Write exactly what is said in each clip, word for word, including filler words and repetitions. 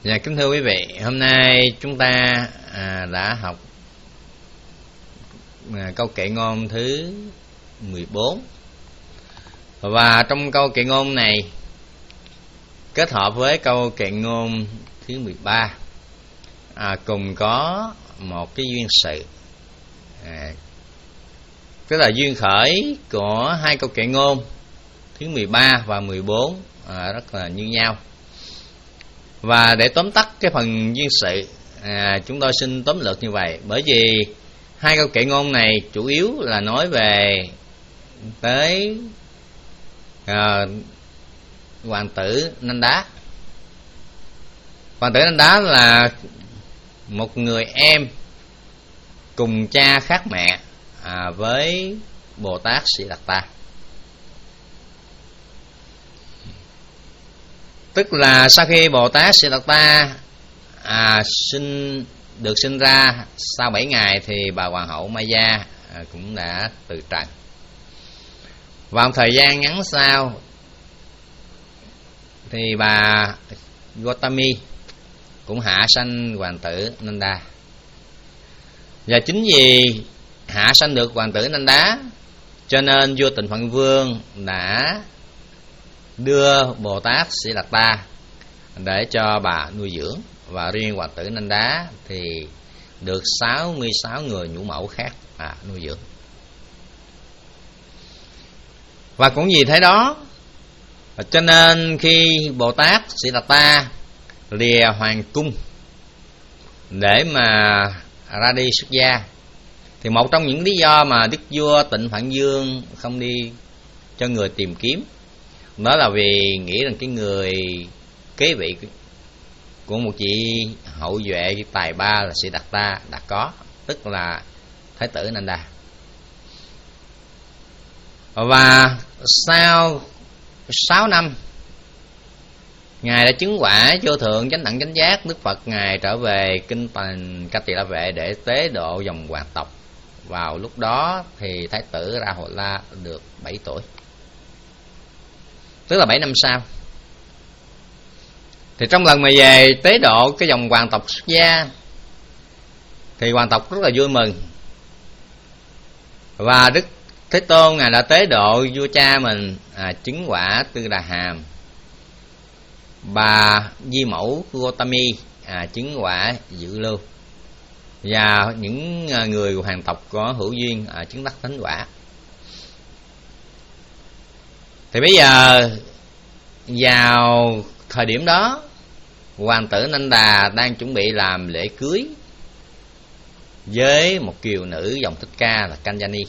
Dạ, kính thưa quý vị, hôm nay chúng ta à, đã học à, câu kệ ngôn thứ mười bốn. Và trong câu kệ ngôn này kết hợp với câu kệ ngôn thứ mười ba à, cùng có một cái duyên sự, à, tức là duyên khởi của hai câu kệ ngôn thứ mười ba và mười bốn à, rất là như nhau. Và để tóm tắt cái phần duyên sự, à, chúng tôi xin tóm lược như vậy. Bởi vì hai câu kệ ngôn này chủ yếu là nói về tới à, hoàng tử Nanh Đá. Hoàng tử Nanh Đá là một người em cùng cha khác mẹ à, với Bồ Tát Siddhartha. Tức là sau khi Bồ Tát Siddhartha à, sinh được sinh ra, sau bảy ngày thì bà hoàng hậu Maya à, cũng đã từ trần. Và một thời gian ngắn sau thì bà Gautami cũng hạ sanh hoàng tử Nanda. Và chính vì hạ sanh được hoàng tử Nanda cho nên vua Tịnh Phạn Vương đã đưa Bồ Tát Siddhartha để cho bà nuôi dưỡng. Và riêng hoàng tử Nanh Đá thì được sáu mươi sáu người nhũ mẫu khác à, nuôi dưỡng. Và cũng vì thế đó cho nên khi Bồ Tát Siddhartha lìa hoàng cung để mà ra đi xuất gia, thì một trong những lý do mà đức vua Tịnh Phạn Vương không đi cho người tìm kiếm, đó là vì nghĩ rằng cái người kế vị của một vị hậu duệ tài ba là Siddhartha đã có, tức là Thái tử Nanda. Và sau sáu năm Ngài đã chứng quả vô thượng chánh đẳng chánh giác, Đức Phật Ngài trở về kinh thành Ca Tỳ La Vệ để tế độ dòng hoàng tộc. Vào lúc đó thì Thái tử Rahula được bảy tuổi, tức là bảy năm sau. Thì trong lần mà về tế độ cái dòng hoàng tộc xuất gia thì hoàng tộc rất là vui mừng. Và Đức Thế Tôn Ngài đã tế độ vua cha mình à, chứng quả Tư Đà Hàm. Bà Di Mẫu Gautami à, chứng quả Dự Lưu. Và những người hoàng tộc có hữu duyên à, chứng đắc thánh quả. Thì bây giờ vào thời điểm đó, hoàng tử Nanda đang chuẩn bị làm lễ cưới với một kiều nữ dòng Thích Ca là Kalyani.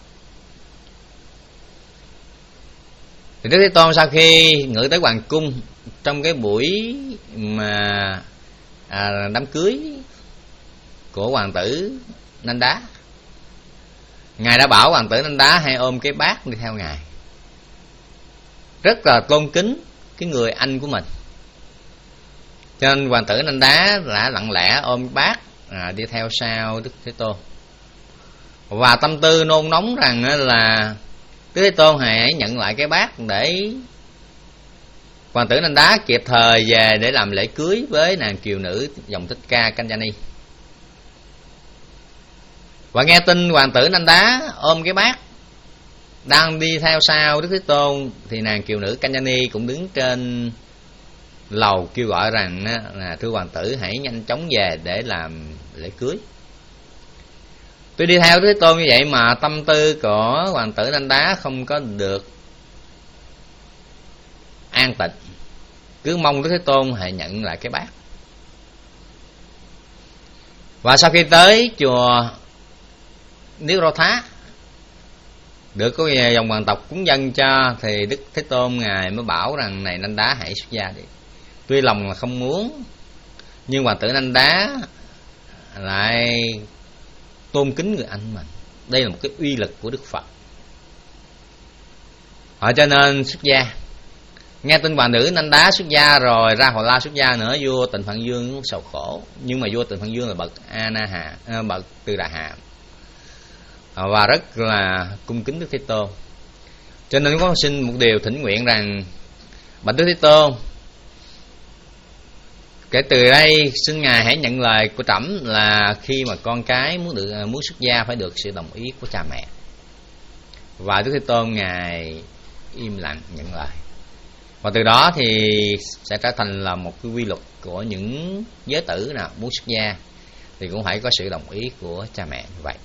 Thì Đức Thế Tôn sau khi ngự tới hoàng cung trong cái buổi mà à, đám cưới của hoàng tử Nanda, Ngài đã bảo hoàng tử Nanda hãy ôm cái bát đi theo Ngài, rất là tôn kính cái người anh của mình. Cho nên hoàng tử Nanda đã lặng lẽ ôm bát à, đi theo sau Đức Thế Tôn. Và tâm tư nôn nóng rằng là Đức Thế Tôn hãy nhận lại cái bát để hoàng tử Nanda kịp thời về để làm lễ cưới với nàng kiều nữ dòng Thích Ca Kalyani. Và nghe tin hoàng tử Nanda ôm cái bát đang đi theo sau Đức Thế Tôn, thì nàng kiều nữ Kalyani cũng đứng trên lầu kêu gọi rằng là thưa hoàng tử hãy nhanh chóng về để làm lễ cưới. Tôi đi theo Đức Thế Tôn như vậy mà tâm tư của hoàng tử Nanda không có được an tịnh, cứ mong Đức Thế Tôn hãy nhận lại cái bát. Và sau khi tới chùa Nirodha được có dòng hoàng tộc cúng dâng cho, thì Đức Thế Tôn Ngài mới bảo rằng này Nanda hãy xuất gia đi. Tuy lòng là không muốn, nhưng hoàng tử Nanda lại tôn kính người anh mình. Đây là một cái uy lực của Đức Phật. Họ cho nên xuất gia. Nghe tin hoàng tử Nanda xuất gia rồi, Rahula xuất gia nữa, vua Tịnh Phạn Vương cũng sầu khổ. Nhưng mà vua Tịnh Phạn Vương là bậc A Na Hà, bậc Tư Đà Hàm, và rất là cung kính Đức Thế Tôn. Cho nên có xin một điều thỉnh nguyện rằng bạch Đức Thế Tôn, kể từ đây xin ngài hãy nhận lời của trẫm là khi mà con cái muốn được muốn xuất gia phải được sự đồng ý của cha mẹ. Và Đức Thế Tôn ngài im lặng nhận lời. Và từ đó thì sẽ trở thành là một cái quy luật của những giới tử nào muốn xuất gia thì cũng phải có sự đồng ý của cha mẹ như vậy.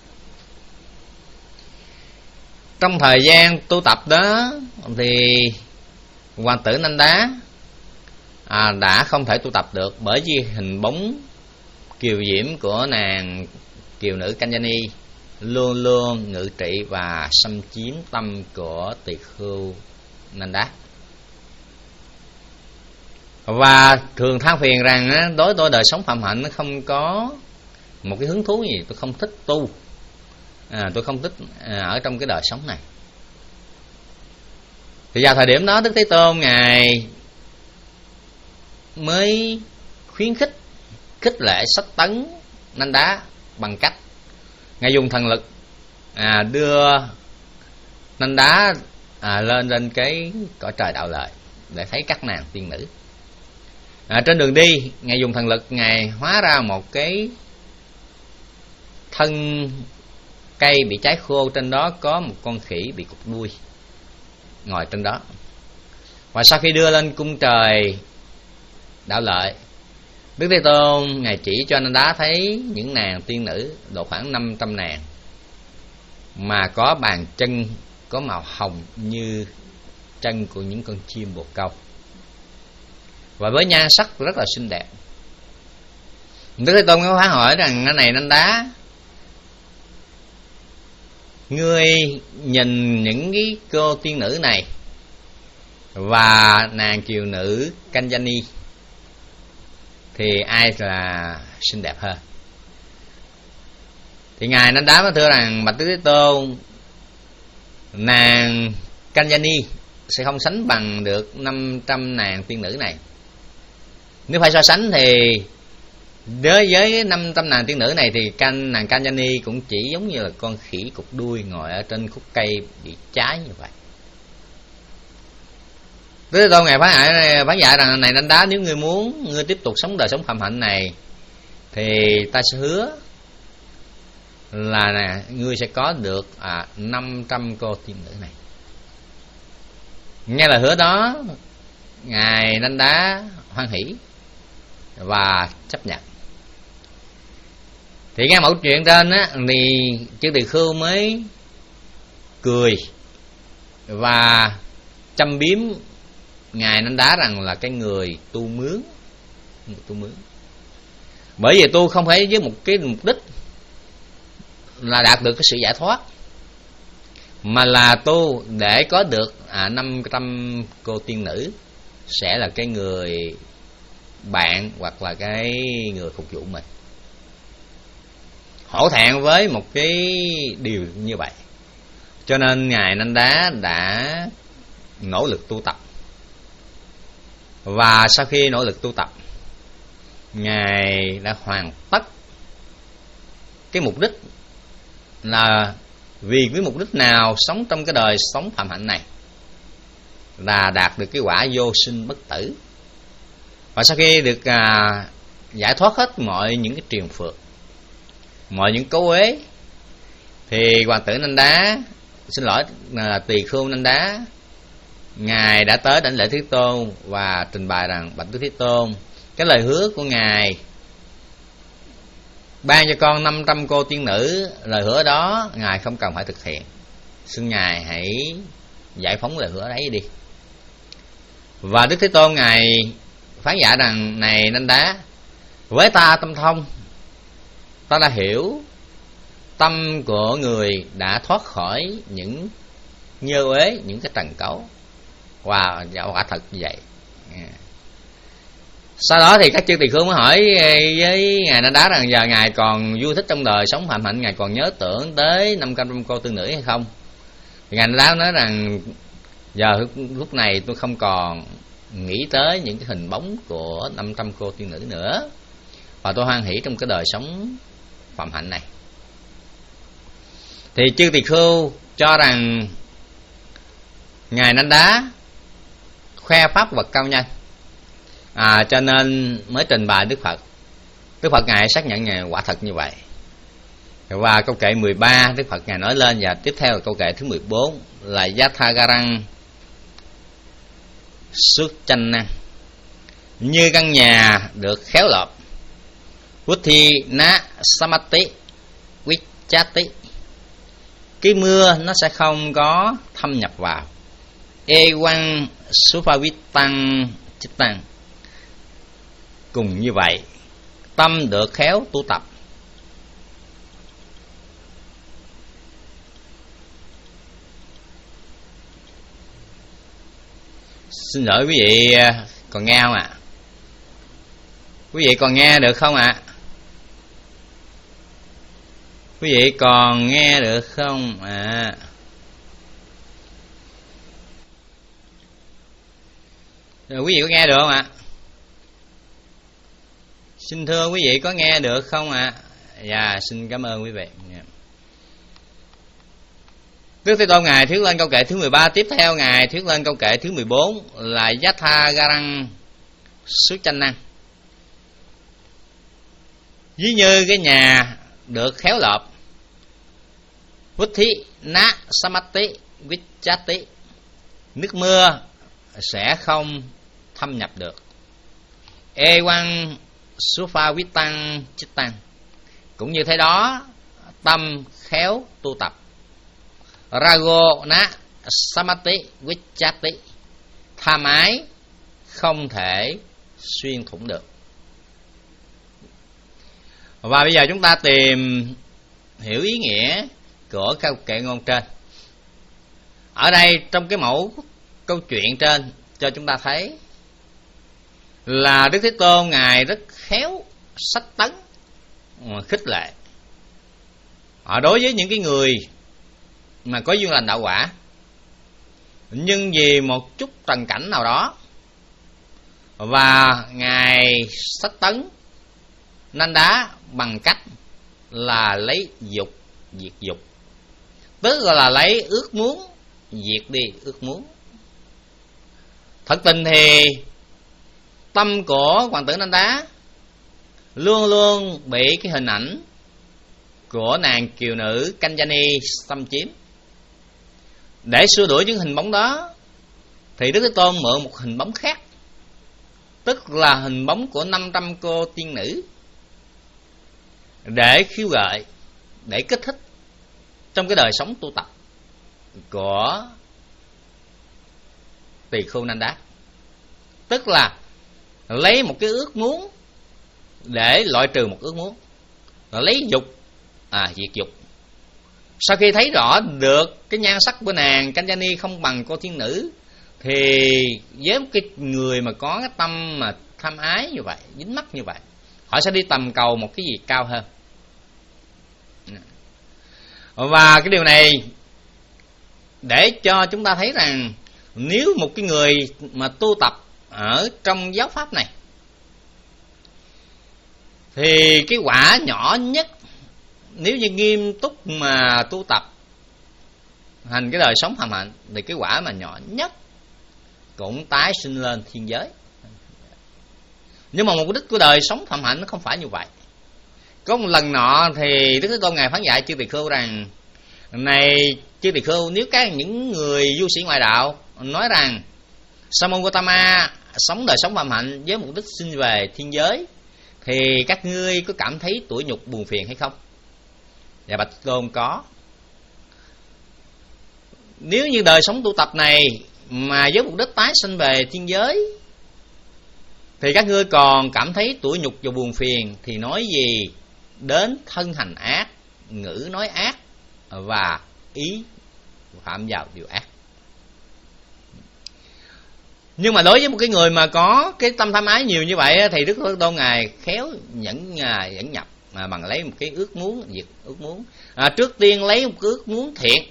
Trong thời gian tu tập đó thì hoàng tử Nanda à, đã không thể tu tập được bởi vì hình bóng kiều diễm của nàng kiều nữ Kanjani luôn luôn ngự trị và xâm chiếm tâm của tỳ khưu Nanda. Và thường than phiền rằng á, đối tôi đời sống phạm hạnh nó không có một cái hứng thú gì, tôi không thích tu, à, tôi không thích à, ở trong cái đời sống này. Thì vào thời điểm đó Đức Thế Tôn ngài mới khuyến khích, khích lệ sách tấn Nanda bằng cách ngài dùng thần lực à, đưa Nanda à, lên lên cái cõi trời đạo lợi để thấy các nàng tiên nữ. À, trên đường đi ngài dùng thần lực, ngài hóa ra một cái thân cây bị cháy khô, trên đó có một con khỉ bị cụt đuôi ngồi trên đó. Và sau khi đưa lên cung trời đạo lợi, Đức Thế Tôn ngài chỉ cho Nanda thấy những nàng tiên nữ độ khoảng năm trăm nàng mà có bàn chân có màu hồng như chân của những con chim bồ câu và với nhan sắc rất là xinh đẹp. Đức Thế Tôn có phán hỏi rằng cái này Nanda, ngươi nhìn những cái cô tiên nữ này và nàng kiều nữ Kanjani thì ai là xinh đẹp hơn? Thì ngài Nanda mới thưa rằng bạch Đức Thế Tôn, nàng Kanjani sẽ không sánh bằng được năm trăm nàng tiên nữ này. Nếu phải so sánh thì đối với năm trăm nàng tiên nữ này thì can nàng Kanjani cũng chỉ giống như là con khỉ cụt đuôi ngồi ở trên khúc cây bị cháy như vậy. Đức Thế Tôn ngài phán dạy phán dạy rằng này Nanda, nếu ngươi muốn ngươi tiếp tục sống đời sống phạm hạnh này thì ta sẽ hứa là nè, ngươi sẽ có được à, năm trăm cô tiên nữ này. Nghe lời hứa đó, ngài Nanda hoan hỷ và chấp nhận. Thì nghe mẫu chuyện trên á, thì chư tỳ khưu mới cười và châm biếm ngài Nanda rằng là cái người tu mướn, người tu mướn. Bởi vì tu không phải với một cái mục đích là đạt được cái sự giải thoát, mà là tu để có được à, năm trăm cô tiên nữ sẽ là cái người bạn hoặc là cái người phục vụ mình. Hổ thẹn với một cái điều như vậy, cho nên ngài Nanda đã nỗ lực tu tập. Và sau khi nỗ lực tu tập, ngài đã hoàn tất cái mục đích là vì cái mục đích nào sống trong cái đời sống phạm hạnh này, là đạt được cái quả vô sinh bất tử. Và sau khi được à, giải thoát hết mọi những cái triền phược, mọi những cấu uế, thì hoàng tử Nanda, xin lỗi là tỳ khưu Nanda, ngài đã tới đảnh lễ Thế Tôn và trình bày rằng bạch Đức Thế Tôn, cái lời hứa của ngài ban cho con năm trăm cô tiên nữ, lời hứa đó ngài không cần phải thực hiện, xin ngài hãy giải phóng lời hứa đấy đi. Và Đức Thế Tôn ngài phán dạy rằng này Nanda, với ta tâm thông, ta đã hiểu tâm của người đã thoát khỏi những nhơ uế, những cái trần cấu. Wow, quả thật như vậy. Sau đó thì các chư tỳ khưu mới hỏi với ngài Nanda rằng giờ ngài còn vui thích trong đời sống phạm hạnh, ngài còn nhớ tưởng tới năm trăm cô tiên nữ hay không? Thì ngài Nanda nói rằng giờ lúc này tôi không còn nghĩ tới những cái hình bóng của năm trăm cô tiên nữ nữa, và tôi hoan hỷ trong cái đời sống phạm hạnh này. Thì chư tỳ khưu cho rằng ngài Nanda khoe pháp vật cao nhân, à, cho nên mới trình bày Đức Phật. Đức Phật Ngài xác nhận Ngài quả thật như vậy. Và câu kệ mười ba Đức Phật Ngài nói lên, và tiếp theo là câu kệ thứ mười bốn là Yathagarang Suchanang, như căn nhà được khéo lợp, Vuthi na samati vichati, cái mưa nó sẽ không có thâm nhập vào. Ewan supavitang chittang, cùng như vậy tâm được khéo tu tập. Xin lỗi quý vị, còn nghe không ạ? À? Quý vị còn nghe được không ạ? À? Quý vị còn nghe được không ạ? À? Quý vị có nghe được không ạ? À? Xin thưa quý vị có nghe được không ạ? À? Dạ, xin cảm ơn quý vị. Đức Thế Tôn Ngài thuyết lên câu kệ thứ mười ba, tiếp theo Ngài thuyết lên câu kệ thứ mười bốn là Yathagarang Suchanang. Ví như cái nhà được khéo lợp, Vuthi na samati vichati, nước mưa sẽ không thâm nhập được. Ewan supavitang chittang, cũng như thế đó tâm khéo tu tập. Rago na samati vichati, tham ái không thể xuyên thủng được. Và bây giờ chúng ta tìm hiểu ý nghĩa của câu kệ ngôn trên. Ở đây trong cái mẫu câu chuyện trên cho chúng ta thấy là Đức Thế Tôn Ngài rất khéo sách tấn, khích lệ ở đối với những cái người mà có duyên lành đạo quả, nhưng vì một chút trần cảnh nào đó, và Ngài sách tấn nanh đá bằng cách là lấy dục diệt dục, tức là lấy ước muốn diệt đi ước muốn. Thật tình thì tâm của hoàng tử Nanh Đá luôn luôn bị cái hình ảnh của nàng kiều nữ Kanjani xâm chiếm. Để xua đuổi những hình bóng đó thì Đức Thế Tôn mượn một hình bóng khác, tức là hình bóng của năm trăm cô tiên nữ, để khiêu gợi, để kích thích trong cái đời sống tu tập của tỳ khưu Nanh Đá. Tức là lấy một cái ước muốn để loại trừ một ước muốn, lấy dục à diệt dục. Sau khi thấy rõ được cái nhan sắc của nàng Kanjani không bằng cô thiên nữ, thì với một cái người mà có cái tâm mà tham ái như vậy, dính mắc như vậy, họ sẽ đi tầm cầu một cái gì cao hơn. Và cái điều này để cho chúng ta thấy rằng nếu một cái người mà tu tập ở trong giáo pháp này thì cái quả nhỏ nhất, nếu như nghiêm túc mà tu tập hành cái đời sống phạm hạnh, thì cái quả mà nhỏ nhất cũng tái sinh lên thiên giới. Nhưng mà mục đích của đời sống phạm hạnh nó không phải như vậy. Có một lần nọ thì Đức Thế Tôn Ngài phán dạy chư tỳ khưu rằng: này chư tỳ khưu, nếu các những người du sĩ ngoại đạo nói rằng Sa-môn Gotama sống đời sống phạm hạnh với mục đích sinh về thiên giới, thì các ngươi có cảm thấy tủi nhục buồn phiền hay không? Dạ bạch Tôn có. Nếu như đời sống tu tập này mà với mục đích tái sinh về thiên giới thì các ngươi còn cảm thấy tủi nhục và buồn phiền, thì nói gì đến thân hành ác, ngữ nói ác và ý phạm vào điều ác. Nhưng mà đối với một cái người mà có cái tâm tham ái nhiều như vậy thì Đức Thế Tôn Ngài khéo nhẫn dẫn nhập mà bằng lấy một cái ước muốn diệt ước muốn. À, trước tiên lấy một ước muốn thiện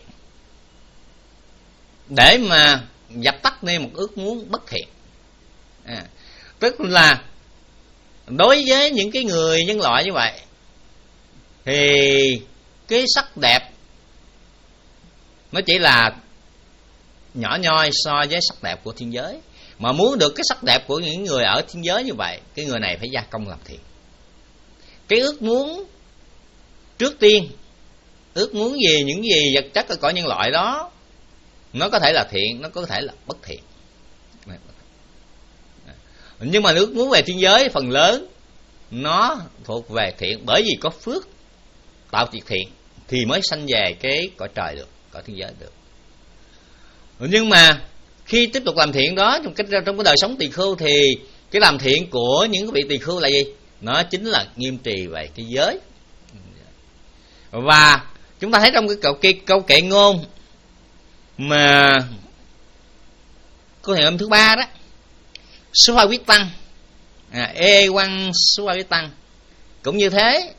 để mà dập tắt đi một ước muốn bất thiện. À, tức là đối với những cái người nhân loại như vậy thì cái sắc đẹp nó chỉ là nhỏ nhoi so với sắc đẹp của thiên giới. Mà muốn được cái sắc đẹp của những người ở thiên giới như vậy, cái người này phải gia công làm thiện. Cái ước muốn trước tiên, ước muốn gì, những gì vật chất ở cõi nhân loại đó, nó có thể là thiện, nó có thể là bất thiện. Nhưng mà ước muốn về thiên giới phần lớn nó thuộc về thiện, bởi vì có phước tạo việc thiện thì mới sanh về cái cõi trời được, cõi thiên giới được. Nhưng mà khi tiếp tục làm thiện đó trong cái trong cái đời sống tỳ khưu, thì cái làm thiện của những cái vị tỳ khưu là gì? Nó chính là nghiêm trì về cái giới. Và chúng ta thấy trong cái câu, cái câu kệ ngôn mà câu thiện âm thứ ba đó, Số Pha Quyết Tăng, à, Ê Quăng Số Pha Quyết Tăng cũng như thế.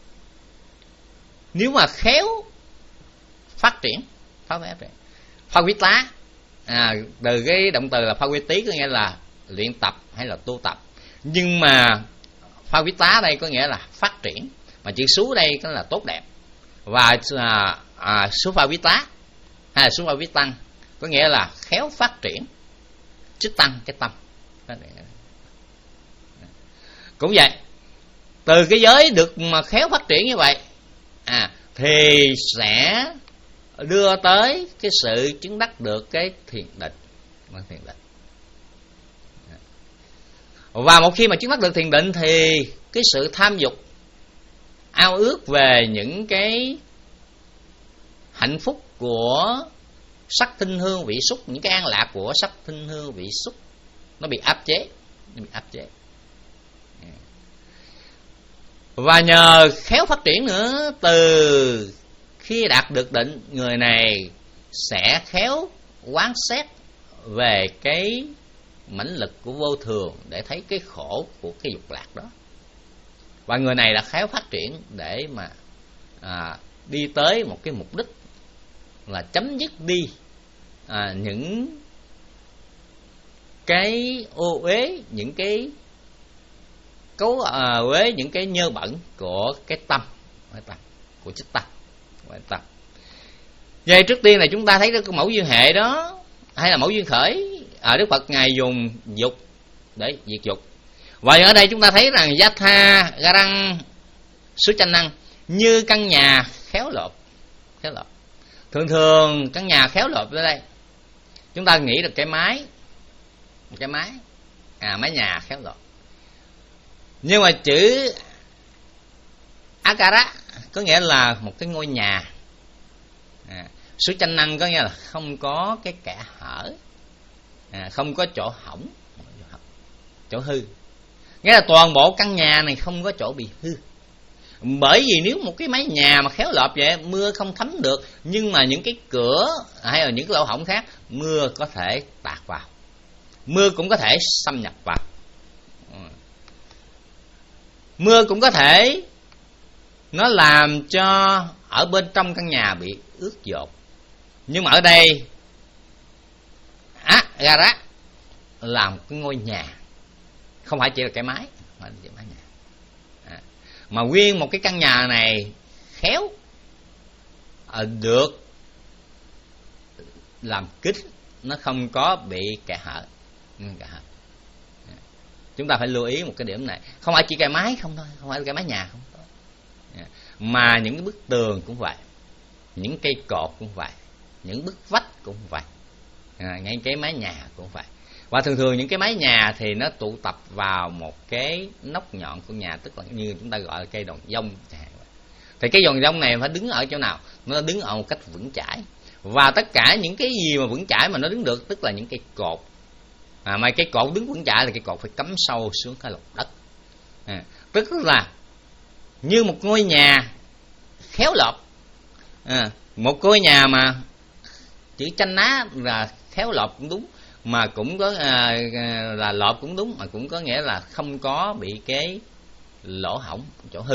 Nếu mà khéo phát triển, phát triển Pha Quyết Tá, à, từ cái động từ là Pha Quyết Tí có nghĩa là luyện tập hay là tu tập. Nhưng mà Pha Quyết Tá đây có nghĩa là phát triển, mà chữ số đây có là tốt đẹp. Và à, à, Số Pha Quyết Tá hay là Số Pha Quyết Tăng có nghĩa là khéo phát triển, chích tăng cái tâm. Cũng vậy, từ cái giới được mà khéo phát triển như vậy, à, thì sẽ đưa tới cái sự chứng đắc được cái thiền định, thiền định. Và một khi mà chứng đắc được thiền định thì cái sự tham dục, ao ước về những cái hạnh phúc của sắc tinh hương vị xúc, những cái an lạc của sắc tinh hương vị xúc, nó bị áp chế, nó bị áp chế. Và nhờ khéo phát triển nữa, từ khi đạt được định, người này sẽ khéo quán xét về cái mãnh lực của vô thường để thấy cái khổ của cái dục lạc đó. Và người này đã khéo phát triển để mà à, đi tới một cái mục đích là chấm dứt đi à, những cái ô uế, những cái cấu à, uế, những cái nhơ bẩn của cái tâm, của chích tâm, của tâm. Vậy trước tiên là chúng ta thấy cái mẫu duyên hệ đó, hay là mẫu duyên khởi, ở Đức Phật ngài dùng dục để diệt dục. Và ở đây chúng ta thấy rằng Yatha Garang Sứ Chanh Năng như căn nhà khéo lợp, khéo lợp. Thường thường căn nhà khéo lợp ở đây chúng ta nghĩ được cái mái, một cái mái, à, mái nhà khéo lợp. Nhưng mà chữ Akara có nghĩa là một cái ngôi nhà, à, Sứ Chanh Năng có nghĩa là không có cái kẽ hở, à, không có chỗ hỏng, chỗ hư. Nghĩa là toàn bộ căn nhà này không có chỗ bị hư. Bởi vì nếu một cái mái nhà mà khéo lợp vậy, mưa không thấm được, nhưng mà những cái cửa hay là những cái lỗ hổng khác, mưa có thể tạt vào, mưa cũng có thể xâm nhập vào, mưa cũng có thể nó làm cho ở bên trong căn nhà bị ướt dột. Nhưng mà ở đây á, Gara là một cái ngôi nhà, không phải chỉ là cái mái, mà là mái nhà. À, mà nguyên một cái căn nhà này khéo à, được làm kín, nó không có bị kẽ hở. À, chúng ta phải lưu ý một cái điểm này, không phải chỉ cái mái không thôi, không phải cái mái nhà không thôi, à, mà những cái bức tường cũng vậy, những cây cột cũng vậy, những bức vách cũng vậy, à, ngay cái mái nhà cũng vậy. Và thường thường những cái mái nhà thì nó tụ tập vào một cái nóc nhọn của nhà, tức là như chúng ta gọi là cây đòn dông. Thì cái đòn dông này phải đứng ở chỗ nào? Nó đứng ở một cách vững chãi. Và tất cả những cái gì mà vững chãi mà nó đứng được, tức là những cây cột. À, mà cây cột đứng vững chãi là cây cột phải cắm sâu xuống cái lòng đất. À, tức là như một ngôi nhà khéo lợp. À, một ngôi nhà mà chữ Chanh Ná là khéo lợp cũng đúng, mà cũng có à, là lợp cũng đúng, mà cũng có nghĩa là không có bị cái lỗ hổng, chỗ hư.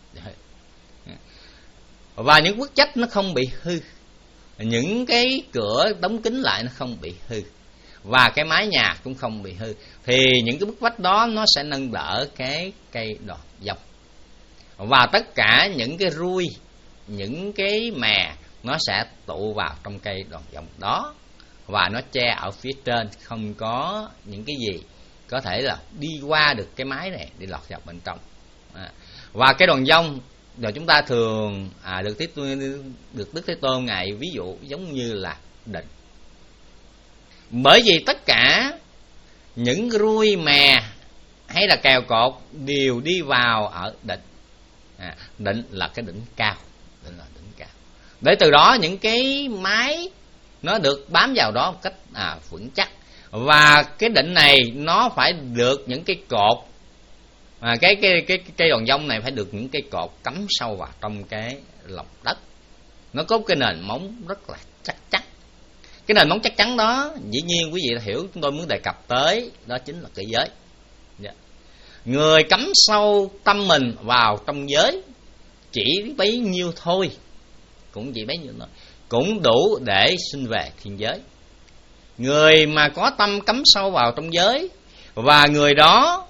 Và những bức vách nó không bị hư, những cái cửa đóng kín lại nó không bị hư, và cái mái nhà cũng không bị hư. Thì những cái bức vách đó nó sẽ nâng đỡ cái cây đòn dông. Và tất cả những cái ruồi, những cái mè nó sẽ tụ vào trong cây đòn dông đó. và nó che ở phía trên, không có những cái gì có thể là đi qua được cái mái này để lọt vào bên trong. À, và cái đòn vông rồi chúng ta thường à, được Thế được Đức Thế Tôn ngài ví dụ giống như là định. Bởi vì tất cả những ruồi mè hay là kèo cột đều đi vào ở định. À, định là cái đỉnh cao, định là đỉnh cao. Để từ đó những cái mái nó được bám vào đó một cách à, vững chắc. Và cái định này nó phải được những cái cột à, cái cái cái cây đòn vông này phải được những cây cột cắm sâu vào trong cái lòng đất. Nó có cái nền móng rất là chắc chắn. Cái nền móng chắc chắn đó, dĩ nhiên quý vị hiểu chúng tôi muốn đề cập tới, đó chính là cái giới. Yeah. Người cắm sâu tâm mình vào trong giới chỉ bấy nhiêu thôi, cũng chỉ bấy nhiêu thôi, cũng đủ để sinh về thiên giới. Người mà có tâm cắm sâu vào trong giới và người đó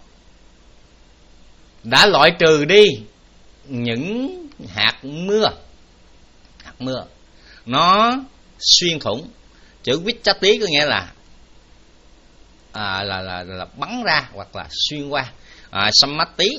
đã loại trừ đi những hạt mưa, hạt mưa nó xuyên thủng. Chữ vichati có nghĩa là à, là, là là bắn ra hoặc là xuyên qua. À, sammati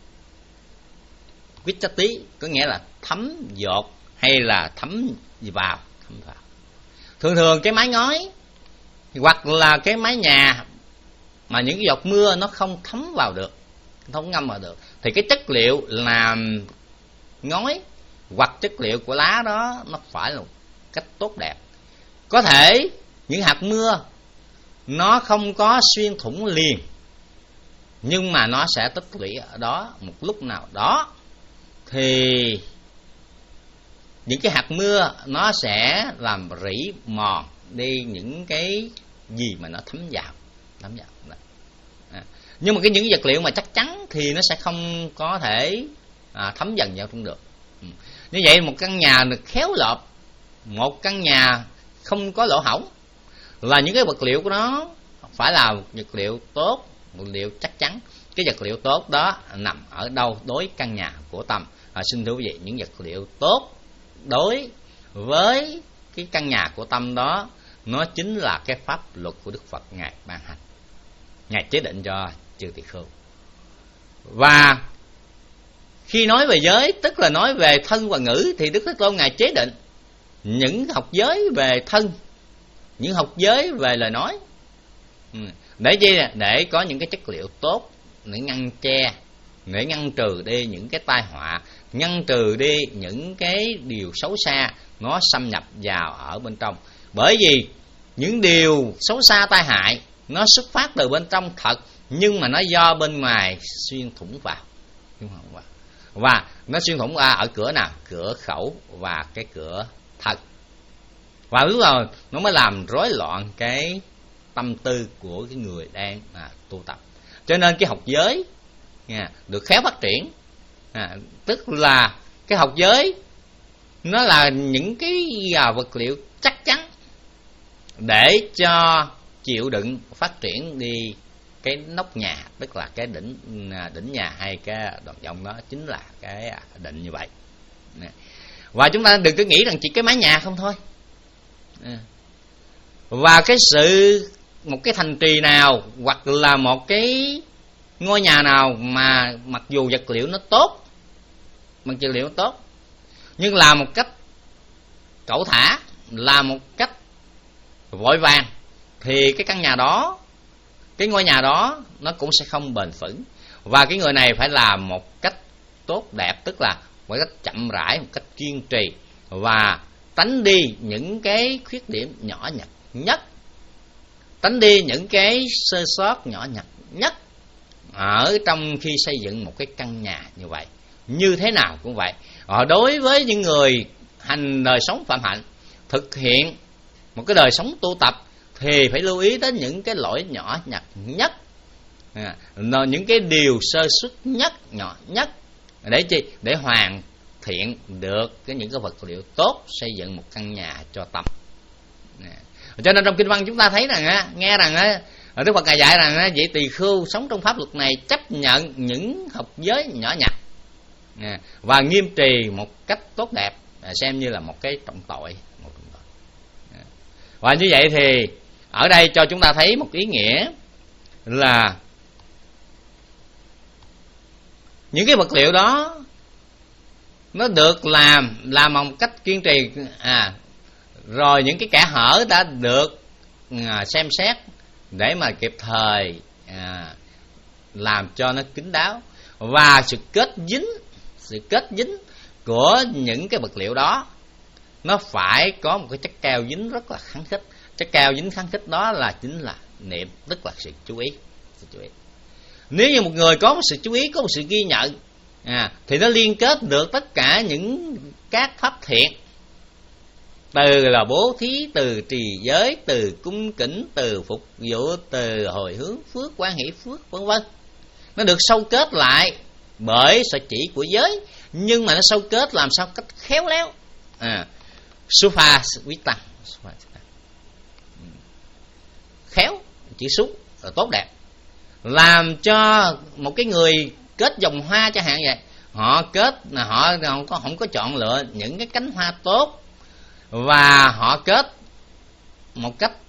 vichati có nghĩa là thấm dột hay là thấm vào, thấm vào. Thường thường cái mái ngói hoặc là cái mái nhà mà những cái giọt mưa nó không thấm vào được, không ngâm vào được, thì cái chất liệu làm ngói hoặc chất liệu của lá đó nó phải là một cách tốt đẹp. Có thể những hạt mưa nó không có xuyên thủng liền, nhưng mà nó sẽ tích lũy ở đó một lúc nào đó, thì những cái hạt mưa nó sẽ làm rỉ mòn đi những cái gì mà nó thấm vào, thấm vào. À, nhưng mà cái những vật liệu mà chắc chắn thì nó sẽ không có thể à, thấm dần vào trong được. Ừ. Như vậy một căn nhà được khéo lợp, một căn nhà không có lỗ hổng, là những cái vật liệu của nó phải là một vật liệu tốt, vật liệu chắc chắn. Cái vật liệu tốt đó nằm ở đâu đối căn nhà của tâm? À, xin thưa quý vị, những vật liệu tốt đối với cái căn nhà của tâm đó, nó chính là cái pháp luật của Đức Phật ngài ban hành, ngài chế định cho chư tỳ khưu. Và khi nói về giới, tức là nói về thân và ngữ, thì Đức Thế Tôn ngài chế định những học giới về thân, những học giới về lời nói, để chi? Để có những cái chất liệu tốt để ngăn che, để ngăn trừ đi những cái tai họa, ngăn trừ đi những cái điều xấu xa nó xâm nhập vào ở bên trong. Bởi vì những điều xấu xa tai hại nó xuất phát từ bên trong thật, nhưng mà nó do bên ngoài xuyên thủng vào, và nó xuyên thủng ra ở cửa nào? Cửa khẩu và cái cửa thân. Và lúc nào nó mới làm rối loạn cái tâm tư của cái người đang à, tu tập. Cho nên cái học giới à, được khéo phát triển, à, tức là cái học giới nó là những cái à, vật liệu chắc chắn để cho chịu đựng phát triển đi cái nóc nhà, tức là cái đỉnh đỉnh nhà hay cái đòn vông đó chính là cái định như vậy. Và chúng ta đừng cứ nghĩ rằng chỉ cái mái nhà không thôi. Và cái sự một cái thành trì nào hoặc là một cái ngôi nhà nào mà mặc dù vật liệu nó tốt, mặc vật liệu nó tốt, nhưng làm một cách cẩu thả, làm một cách vội vàng, thì cái căn nhà đó, cái ngôi nhà đó nó cũng sẽ không bền vững. Và cái người này phải làm một cách tốt đẹp, tức là một cách chậm rãi, một cách kiên trì, và tránh đi những cái khuyết điểm nhỏ nhặt nhất, tránh đi những cái sơ sót nhỏ nhặt nhất ở trong khi xây dựng một cái căn nhà như vậy. Như thế nào cũng vậy. Ở đối với những người hành đời sống phạm hạnh, thực hiện một cái đời sống tu tập, thì phải lưu ý đến những cái lỗi nhỏ nhặt nhất, à, những cái điều sơ xuất nhất, nhỏ nhất, để chi? Để hoàn thiện được cái những cái vật liệu tốt, xây dựng một căn nhà cho tâm. À, cho nên trong kinh văn chúng ta thấy rằng á, nghe rằng á, Đức Phật ngài dạy rằng á, vị tỳ khưu sống trong pháp luật này chấp nhận những học giới nhỏ nhặt à, và nghiêm trì một cách tốt đẹp, à, xem như là một cái trọng tội, một trọng tội. À. Và như vậy thì ở đây cho chúng ta thấy một ý nghĩa là những cái vật liệu đó nó được làm làm bằng cách kiên trì, à rồi những cái kẽ hở đã được à, xem xét để mà kịp thời à, làm cho nó kín đáo. Và sự kết dính sự kết dính của những cái vật liệu đó nó phải có một cái chất keo dính rất là kháng khích. Chất keo dính kháng khích đó là chính là niệm, tức là sự chú ý. Sự chú ý. Nếu như một người có một sự chú ý, có một sự ghi nhận, à, thì nó liên kết được tất cả những các pháp thiện, từ là bố thí, từ trì giới, từ cung kính, từ phục vụ, từ hồi hướng phước, quan hỷ phước, vân vân. Nó được sâu kết lại bởi sở chỉ của giới, nhưng mà nó sâu kết làm sao cách khéo léo. À, Sufa Viết Tăng, khéo, chỉ xúc là tốt đẹp, làm cho một cái người kết dòng hoa chẳng hạn vậy, họ kết là họ không có không có chọn lựa những cái cánh hoa tốt, và họ kết một cách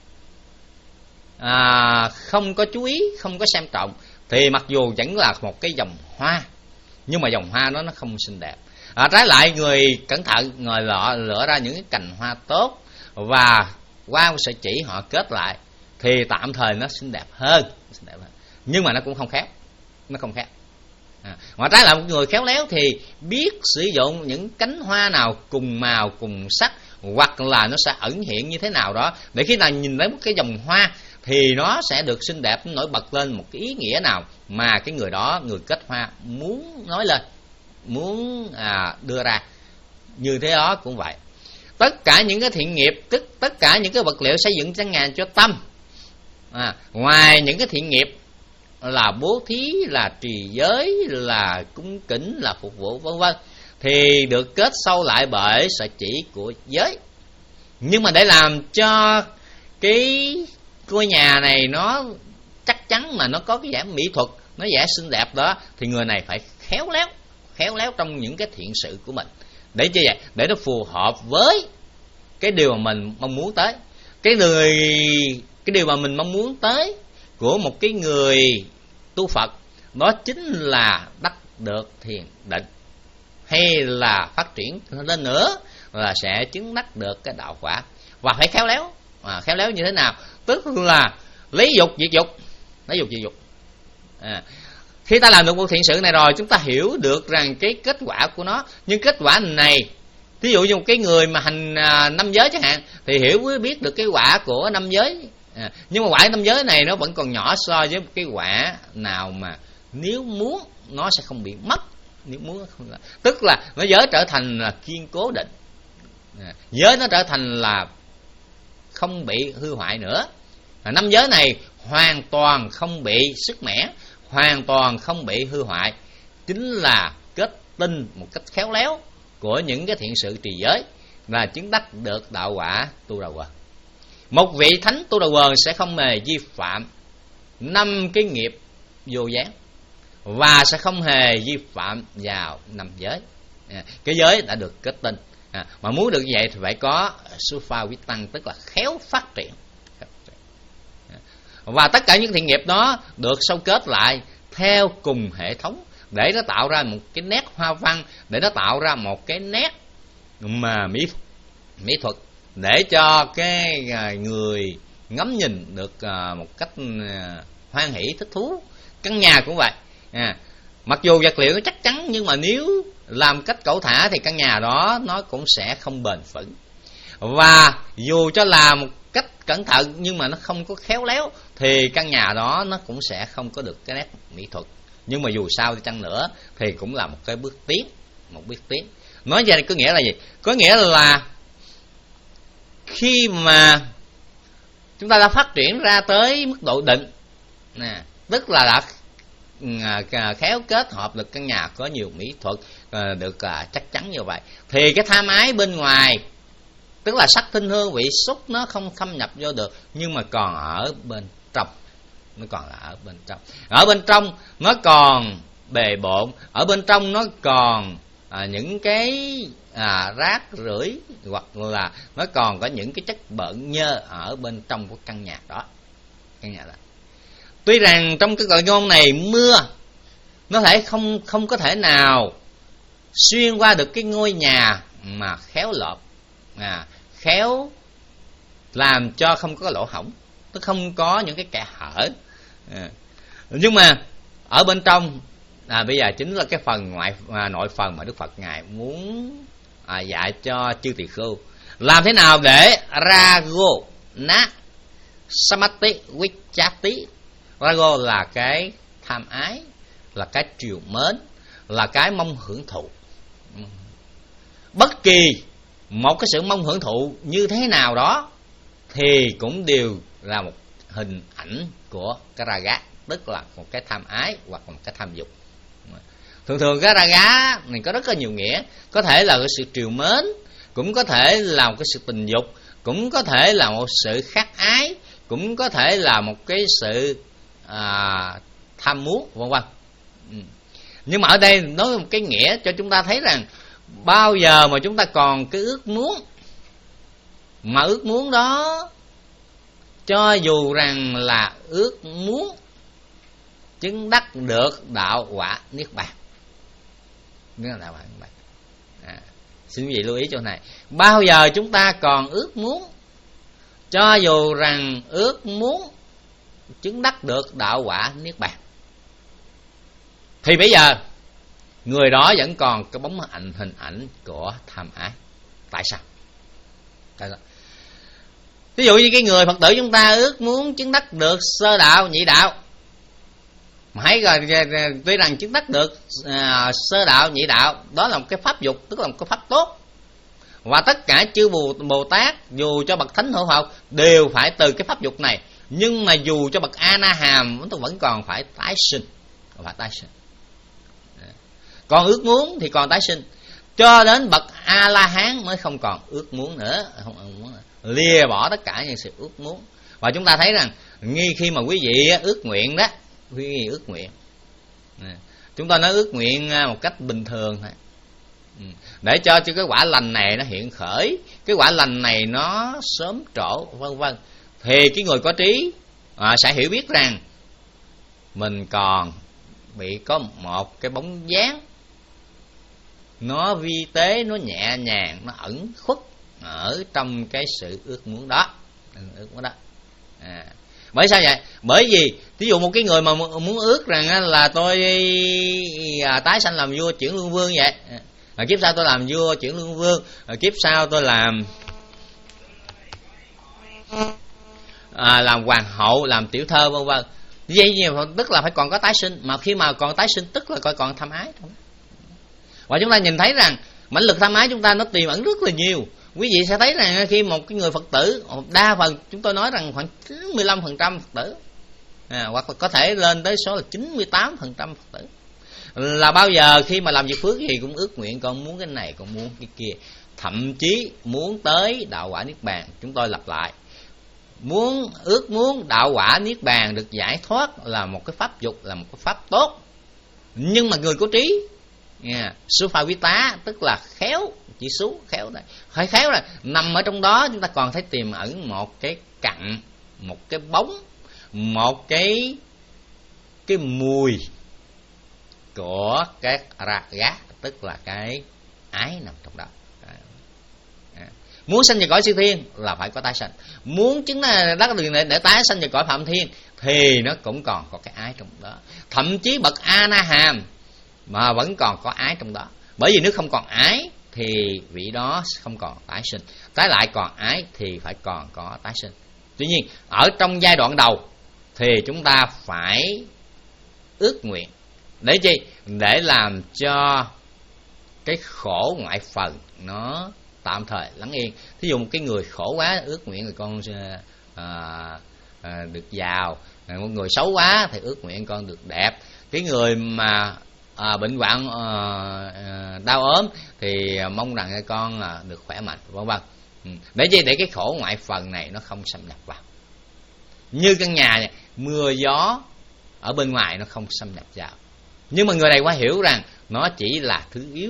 à, không có chú ý, không có xem trọng, thì mặc dù vẫn là một cái dòng hoa, nhưng mà dòng hoa đó nó không xinh đẹp. À, trái lại người cẩn thận, người lọ lựa ra những cái cành hoa tốt và qua sợi chỉ họ kết lại, thì tạm thời nó xinh đẹp hơn, xinh đẹp hơn. Nhưng mà nó cũng không khéo, nó không khéo. À, ngoài trái lại một người khéo léo thì biết sử dụng những cánh hoa nào cùng màu cùng sắc, hoặc là nó sẽ ẩn hiện như thế nào đó, để khi nào nhìn thấy một cái dòng hoa thì nó sẽ được xinh đẹp, nổi bật lên một cái ý nghĩa nào mà cái người đó, người kết hoa muốn nói lên, muốn à, đưa ra. Như thế đó cũng vậy. Tất cả những cái thiện nghiệp, tức tất cả những cái vật liệu xây dựng căn nhà cho tâm, à, ngoài những cái thiện nghiệp là bố thí, là trì giới, là cung kính, là phục vụ, vân vân, thì được kết sâu lại bởi sở chỉ của giới. Nhưng mà để làm cho cái ngôi nhà này nó chắc chắn mà nó có cái vẻ mỹ thuật, nó vẻ xinh đẹp đó, thì người này phải khéo léo, khéo léo trong những cái thiện sự của mình, để như vậy, để nó phù hợp với cái điều mà mình mong muốn tới. Cái người cái điều mà mình mong muốn tới của một cái người tu Phật, đó chính là đắc được thiền định, hay là phát triển lên nữa là sẽ chứng đắc được cái đạo quả. Và phải khéo léo. À, khéo léo như thế nào? Tức là lấy dục diệt dục, lấy dục diệt dục. À, khi ta làm được một thiện sự này rồi, chúng ta hiểu được rằng cái kết quả của nó. Nhưng kết quả này, ví dụ như một cái người mà hành à, năm giới chẳng hạn, thì hiểu mới biết được cái quả của năm giới. À, nhưng mà quả năm giới này nó vẫn còn nhỏ so với một cái quả nào mà nếu muốn nó sẽ không bị mất. Nếu muốn không, tức là nó giới trở thành là kiên cố định, à, giới nó trở thành là không bị hư hoại nữa. À, năm giới này hoàn toàn không bị sức mẻ, hoàn toàn không bị hư hoại, chính là kết tinh một cách khéo léo của những cái thiện sự trì giới, là chứng đắc được đạo quả tu đầu quần. Một vị thánh tu đầu quần sẽ không hề vi phạm năm cái nghiệp vô gián, và sẽ không hề vi phạm vào năm giới. À, cái giới đã được kết tinh. À, mà muốn được như vậy thì phải có Sufa Viết Tăng, tức là khéo phát triển. Và tất cả những thiện nghiệp đó được sâu kết lại theo cùng hệ thống, để nó tạo ra một cái nét hoa văn, để nó tạo ra một cái nét mà mỹ mỹ thuật, để cho cái người ngắm nhìn được một cách hoan hỷ thích thú. Căn nhà cũng vậy. À, mặc dù vật liệu nó chắc chắn, nhưng mà nếu làm cách cẩu thả thì căn nhà đó nó cũng sẽ không bền vững. Và dù cho làm một cách cẩn thận nhưng mà nó không có khéo léo, thì căn nhà đó nó cũng sẽ không có được cái nét mỹ thuật. Nhưng mà dù sao đi chăng nữa thì cũng là một cái bước tiến, một bước tiến. Nói vậy có nghĩa là gì? Có nghĩa là khi mà chúng ta đã phát triển ra tới mức độ định, nè, tức là đã khéo kết hợp được căn nhà có nhiều mỹ thuật, được chắc chắn như vậy, thì cái tham ái bên ngoài, tức là sắc thinh hương vị xúc, nó không thâm nhập vô được, nhưng mà còn ở bên trong. Nó còn là ở bên trong. Ở bên trong nó còn bề bộn, ở bên trong nó còn à, những cái à, rác rưởi, hoặc là nó còn có những cái chất bợn nhơ ở bên trong của căn nhà đó. Căn nhà đó. Tuy rằng trong cái cội ngôn này mưa nó thể không không có thể nào xuyên qua được cái ngôi nhà mà khéo lọp, à, khéo làm cho không có lỗ hổng, nó không có những cái kẽ hở. À, nhưng mà ở bên trong à, bây giờ chính là cái phần ngoại à, nội phần mà Đức Phật ngài muốn à, dạy cho chư tỳ khưu làm thế nào để rago na samati vichati. Rago là cái tham ái, là cái trìu mến, là cái mong hưởng thụ. Bất kỳ một cái sự mong hưởng thụ như thế nào đó thì cũng đều là một hình ảnh của cái raga, tức là một cái tham ái hoặc một cái tham dục. Thường thường cái raga này có rất là nhiều nghĩa, có thể là cái sự trìu mến, cũng có thể là một cái sự tình dục, cũng có thể là một sự khát ái, cũng có thể là một cái sự à, tham muốn, vân vân. Nhưng mà ở đây nói một cái nghĩa cho chúng ta thấy rằng bao giờ mà chúng ta còn cái ước muốn, mà ước muốn đó cho dù rằng là ước muốn chứng đắc được đạo quả niết bàn, nghĩa là đạo quả niết bàn. À, xin quý vị lưu ý chỗ này. Bao giờ chúng ta còn ước muốn, cho dù rằng ước muốn chứng đắc được đạo quả niết bàn, thì bây giờ người đó vẫn còn cái bóng ảnh hình ảnh của tham ái. Tại sao? Tại sao? Ví dụ như cái người Phật tử chúng ta ước muốn chứng đắc được sơ đạo, nhị đạo, mà hãy rồi tuy rằng chứng đắc được à, sơ đạo, nhị đạo, đó là một cái pháp dục, tức là một cái pháp tốt. Và tất cả chư Bồ, Bồ Tát dù cho bậc thánh hữu Phật đều phải từ cái pháp dục này. Nhưng mà dù cho bậc A Na Hàm vẫn còn phải tái sinh, phải tái sinh. Còn ước muốn thì còn tái sinh, cho đến bậc A La Hán mới không còn ước muốn nữa, không muốn nữa. Lìa bỏ tất cả những sự ước muốn. Và chúng ta thấy rằng ngay khi mà quý vị ước nguyện đó, quý vị ước nguyện, chúng ta nói ước nguyện một cách bình thường thôi, để cho cho cái quả lành này nó hiện khởi, cái quả lành này nó sớm trổ, vân vân, thì cái người có trí à, sẽ hiểu biết rằng mình còn bị có một cái bóng dáng nó vi tế, nó nhẹ nhàng, nó ẩn khuất ở trong cái sự ước muốn đó, ước muốn đó. À, bởi sao vậy? Bởi vì ví dụ một cái người mà muốn ước rằng là tôi à, tái sanh làm vua chuyển lương vương vậy, à, kiếp sau tôi làm vua chuyển lương vương, à, kiếp sau tôi làm à, làm hoàng hậu, làm tiểu thơ, vân vân. Vậy tức là phải còn có tái sinh, mà khi mà còn tái sinh tức là coi còn tham ái. Và chúng ta nhìn thấy rằng mãnh lực tham ái chúng ta nó tiềm ẩn rất là nhiều. Quý vị sẽ thấy rằng khi một cái người Phật tử, đa phần chúng tôi nói rằng khoảng chín mươi lăm phần trăm Phật tử, à, hoặc là có thể lên tới số là chín mươi tám phần trăm Phật tử, là bao giờ khi mà làm việc phước gì cũng ước nguyện con muốn cái này, con muốn cái kia, thậm chí muốn tới đạo quả niết bàn. Chúng tôi lặp lại, muốn ước muốn đạo quả niết bàn được giải thoát là một cái pháp dục, là một cái pháp tốt. Nhưng mà người có trí, yeah, Supavita tức là khéo, chỉ số khéo này, phải khéo là nằm ở trong đó. Chúng ta còn thấy tiềm ẩn một cái cặn, một cái bóng, một cái cái mùi của cái raga, tức là cái ái nằm trong đó. À, muốn sanh về cõi siêu thiên là phải có tái sanh, muốn chứng là đắc đường để, để tái sanh về cõi phạm thiên thì nó cũng còn có cái ái trong đó. Thậm chí bậc A Na Hàm mà vẫn còn có ái trong đó. Bởi vì nếu không còn ái thì vị đó không còn tái sinh, trái lại còn ái thì phải còn có tái sinh. Tuy nhiên ở trong giai đoạn đầu thì chúng ta phải ước nguyện. Để chi? Để làm cho cái khổ ngoại phần nó tạm thời lắng yên. Thí dụ một cái người khổ quá, ước nguyện người con à, à, được giàu. Một người xấu quá thì ước nguyện con được đẹp. Cái người mà à, bệnh hoạn à, đau ốm thì mong rằng con à, được khỏe mạnh, vân vân. Ừ. Để chi? Để cái khổ ngoại phần này nó không xâm nhập vào. Như căn nhà này, mưa gió ở bên ngoài nó không xâm nhập vào. Nhưng mà người này quá hiểu rằng nó chỉ là thứ yếu,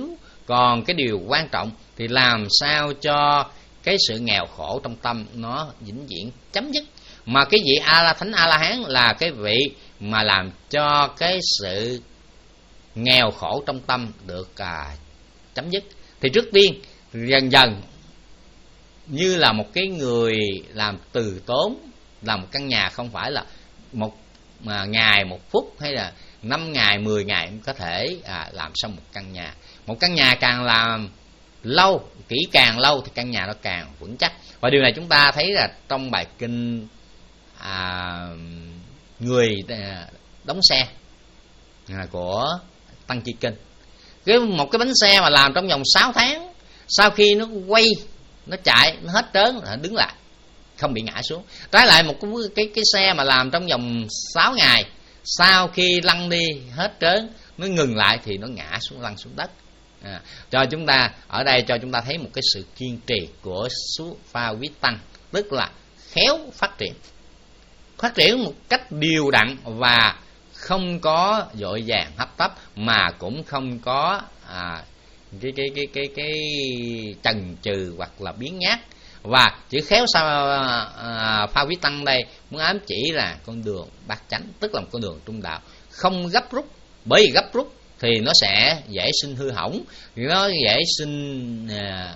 Còn cái điều quan trọng thì làm sao cho cái sự nghèo khổ trong tâm nó vĩnh viễn chấm dứt. Mà cái vị a la thánh a la hán là cái vị mà làm cho cái sự nghèo khổ trong tâm được à, chấm dứt. Thì trước tiên dần dần như là một cái người làm từ tốn, làm một căn nhà không phải là một mà ngày một phút hay là năm ngày mười ngày cũng có thể à, làm xong một căn nhà. Một căn nhà càng làm lâu, kỹ càng lâu thì căn nhà nó càng vững chắc. Và điều này chúng ta thấy là trong bài kinh à, người đóng xe à, của Tăng Chi Kinh. Cái một cái bánh xe mà làm trong vòng sáu tháng, sau khi nó quay, nó chạy, nó hết trớn, nó đứng lại, không bị ngã xuống. Trái lại một cái cái cái xe mà làm trong vòng sáu ngày, sau khi lăn đi hết trớn, nó ngừng lại thì nó ngã xuống, lăn xuống đất. À, cho chúng ta ở đây cho chúng ta thấy một cái sự kiên trì của Sú Pha Quý Tăng, tức là khéo phát triển, phát triển một cách đều đặn và không có vội vàng hấp tấp, mà cũng không có à, cái cái cái cái cái chần chừ hoặc là biến nhát. Và chữ khéo sao à, Pha Quý Tăng đây muốn ám chỉ là con đường bát chánh, tức là một con đường trung đạo, không gấp rút. Bởi vì gấp rút thì nó sẽ dễ sinh hư hỏng, nó dễ sinh à,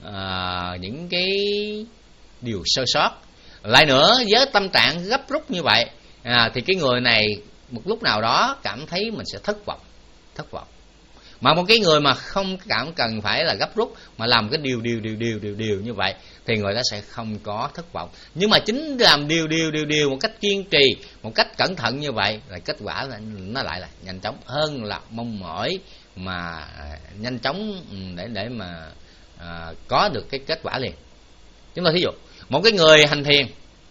à, những cái điều sơ sót. Lại nữa, với tâm trạng gấp rút như vậy à, thì cái người này một lúc nào đó cảm thấy mình sẽ thất vọng, thất vọng. Mà một cái người mà không cảm cần phải là gấp rút, mà làm cái điều điều điều điều điều điều như vậy thì người đó sẽ không có thất vọng. Nhưng mà chính làm điều điều điều điều một cách kiên trì, một cách cẩn thận như vậy, là kết quả là nó lại là nhanh chóng hơn là mong mỏi mà nhanh chóng để để mà à, có được cái kết quả liền. Chúng ta thí dụ một cái người hành thiền,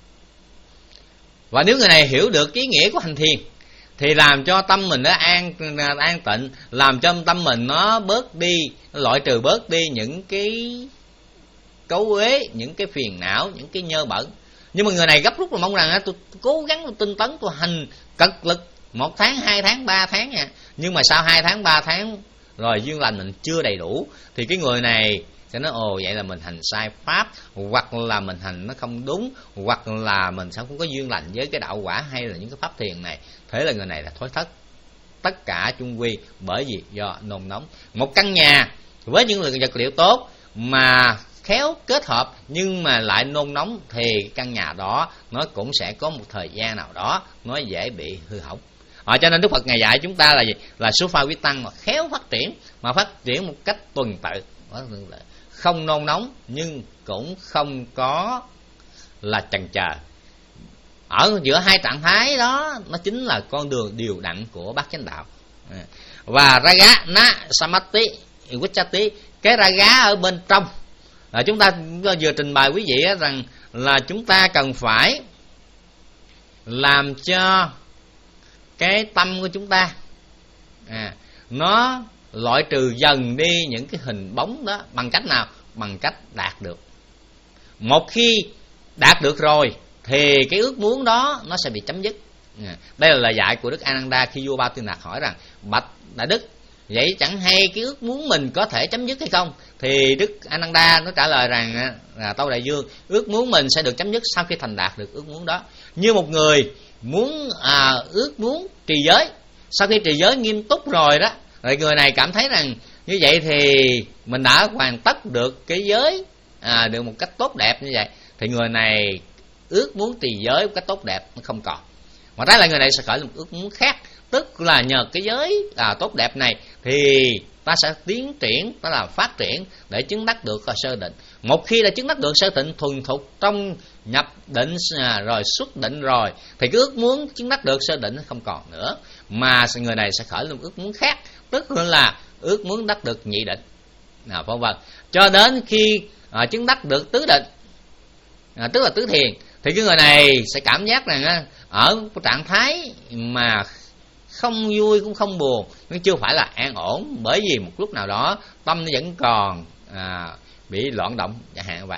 và nếu người này hiểu được cái ý nghĩa của hành thiền thì làm cho tâm mình nó an an tịnh, làm cho tâm mình nó bớt đi, nó loại trừ bớt đi những cái cấu uế, những cái phiền não, những cái nhơ bẩn. Nhưng mà người này gấp rút là mong rằng tôi cố gắng, tôi tinh tấn, tôi hành cật lực một tháng, hai tháng, ba tháng nha. Nhưng mà sau hai tháng, ba tháng rồi duyên lành mình chưa đầy đủ thì cái người này sẽ nói ồ vậy là mình hành sai pháp, hoặc là mình hành nó không đúng, hoặc là mình sẽ không có duyên lành với cái đạo quả hay là những cái pháp thiền này. Thế là người này là thối thất. Tất cả chung quy bởi vì do nôn nóng. Một căn nhà với những vật liệu tốt mà khéo kết hợp nhưng mà lại nôn nóng thì căn nhà đó nó cũng sẽ có một thời gian nào đó nó dễ bị hư hỏng. À, cho nên Đức Phật Ngài dạy chúng ta là gì? Là Sú Pha Quý Tăng mà khéo phát triển, mà phát triển một cách tuần tự, không nôn nóng nhưng cũng không có là chần chờ. Ở giữa hai trạng thái đó nó chính là con đường điều đặn của bát chánh đạo. Và raga na samati vichati, cái raga ở bên trong là chúng ta vừa trình bày quý vị rằng là chúng ta cần phải làm cho cái tâm của chúng ta à, nó loại trừ dần đi những cái hình bóng đó. Bằng cách nào? Bằng cách đạt được. Một khi đạt được rồi thì cái ước muốn đó nó sẽ bị chấm dứt. à, Đây là lời dạy của Đức Ananda khi vua Ba Tư Nặc hỏi rằng bạch Đại Đức, vậy chẳng hay cái ước muốn mình có thể chấm dứt hay không? Thì Đức Ananda nó trả lời rằng là Tâu Đại Dương, ước muốn mình sẽ được chấm dứt sau khi thành đạt được ước muốn đó. Như một người muốn à, ước muốn trì giới, sau khi trì giới nghiêm túc rồi đó, rồi người này cảm thấy rằng như vậy thì mình đã hoàn tất được cái giới à, được một cách tốt đẹp như vậy, thì người này ước muốn trì giới một cách tốt đẹp nó không còn, mà trái lại người này sẽ khởi một ước muốn khác. Tức là nhờ cái giới à, tốt đẹp này thì ta sẽ tiến triển, ta là phát triển để chứng đắc được sơ định. Một khi đã chứng đắc được sơ định thuần thục trong nhập định à, rồi xuất định rồi, thì cái ước muốn chứng đắc được sơ định nó không còn nữa, mà người này sẽ khởi lên một ước muốn khác, tức là ước muốn đắc được nhị định à, vân vân, cho đến khi à, chứng đắc được tứ định à, tức là tứ thiền, thì cái người này sẽ cảm giác rằng à, ở một trạng thái mà không vui cũng không buồn, nhưng chưa phải là an ổn, bởi vì một lúc nào đó tâm nó vẫn còn à, bị loạn động chẳng hạn vậy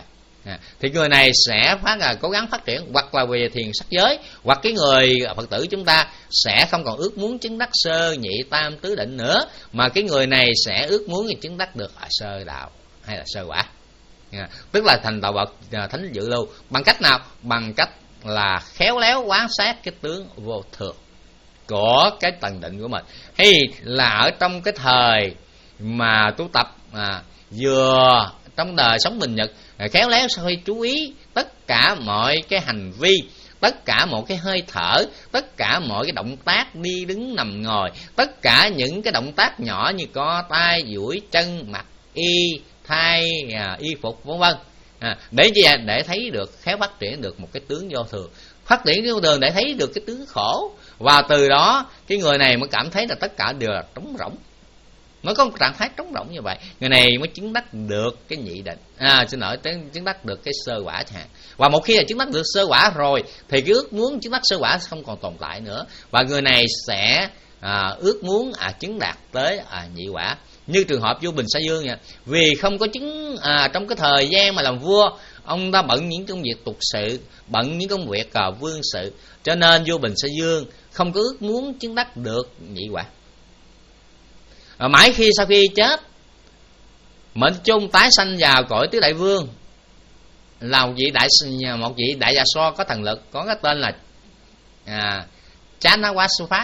À, thì người này sẽ phát là cố gắng phát triển, hoặc là về thiền sắc giới, hoặc cái người Phật tử chúng ta sẽ không còn ước muốn chứng đắc sơ nhị tam tứ định nữa, mà cái người này sẽ ước muốn chứng đắc được ở sơ đạo hay là sơ quả. À, tức là thành đạo bậc thánh dự lưu. Bằng cách nào? Bằng cách là khéo léo quan sát cái tướng vô thường của cái tầng định của mình, hay là ở trong cái thời mà tu tập à, vừa trong đời sống bình nhật, khéo léo sao chú ý tất cả mọi cái hành vi, tất cả mọi cái hơi thở, tất cả mọi cái động tác đi đứng nằm ngồi, tất cả những cái động tác nhỏ như co tay duỗi chân, mặc y thay à, y phục vân vân, à, để chi để thấy được khéo phát triển được một cái tướng vô thường, phát triển cái vô thường để thấy được cái tướng khổ, và từ đó cái người này mới cảm thấy là tất cả đều là trống rỗng. Nó có một trạng thái trống rỗng như vậy, người này mới chứng đắc được cái nhị định, à xin lỗi, chứng đắc được cái sơ quả chẳng hạn. Và một khi là chứng đắc được sơ quả rồi thì cái ước muốn chứng đắc sơ quả không còn tồn tại nữa, và người này sẽ à, ước muốn à, chứng đạt tới à, nhị quả. Như trường hợp vua Bình Sa Dương nha, vì không có chứng à, trong cái thời gian mà làm vua, ông ta bận những công việc tục sự, bận những công việc à, vương sự, cho nên vua Bình Sa Dương không có ước muốn chứng đắc được nhị quả. À, mãi khi sau khi chết, mệnh chung tái sanh vào cõi tứ đại vương, là một vị đại một vị đại gia so có thần lực, có cái tên là à, Chanawasapha,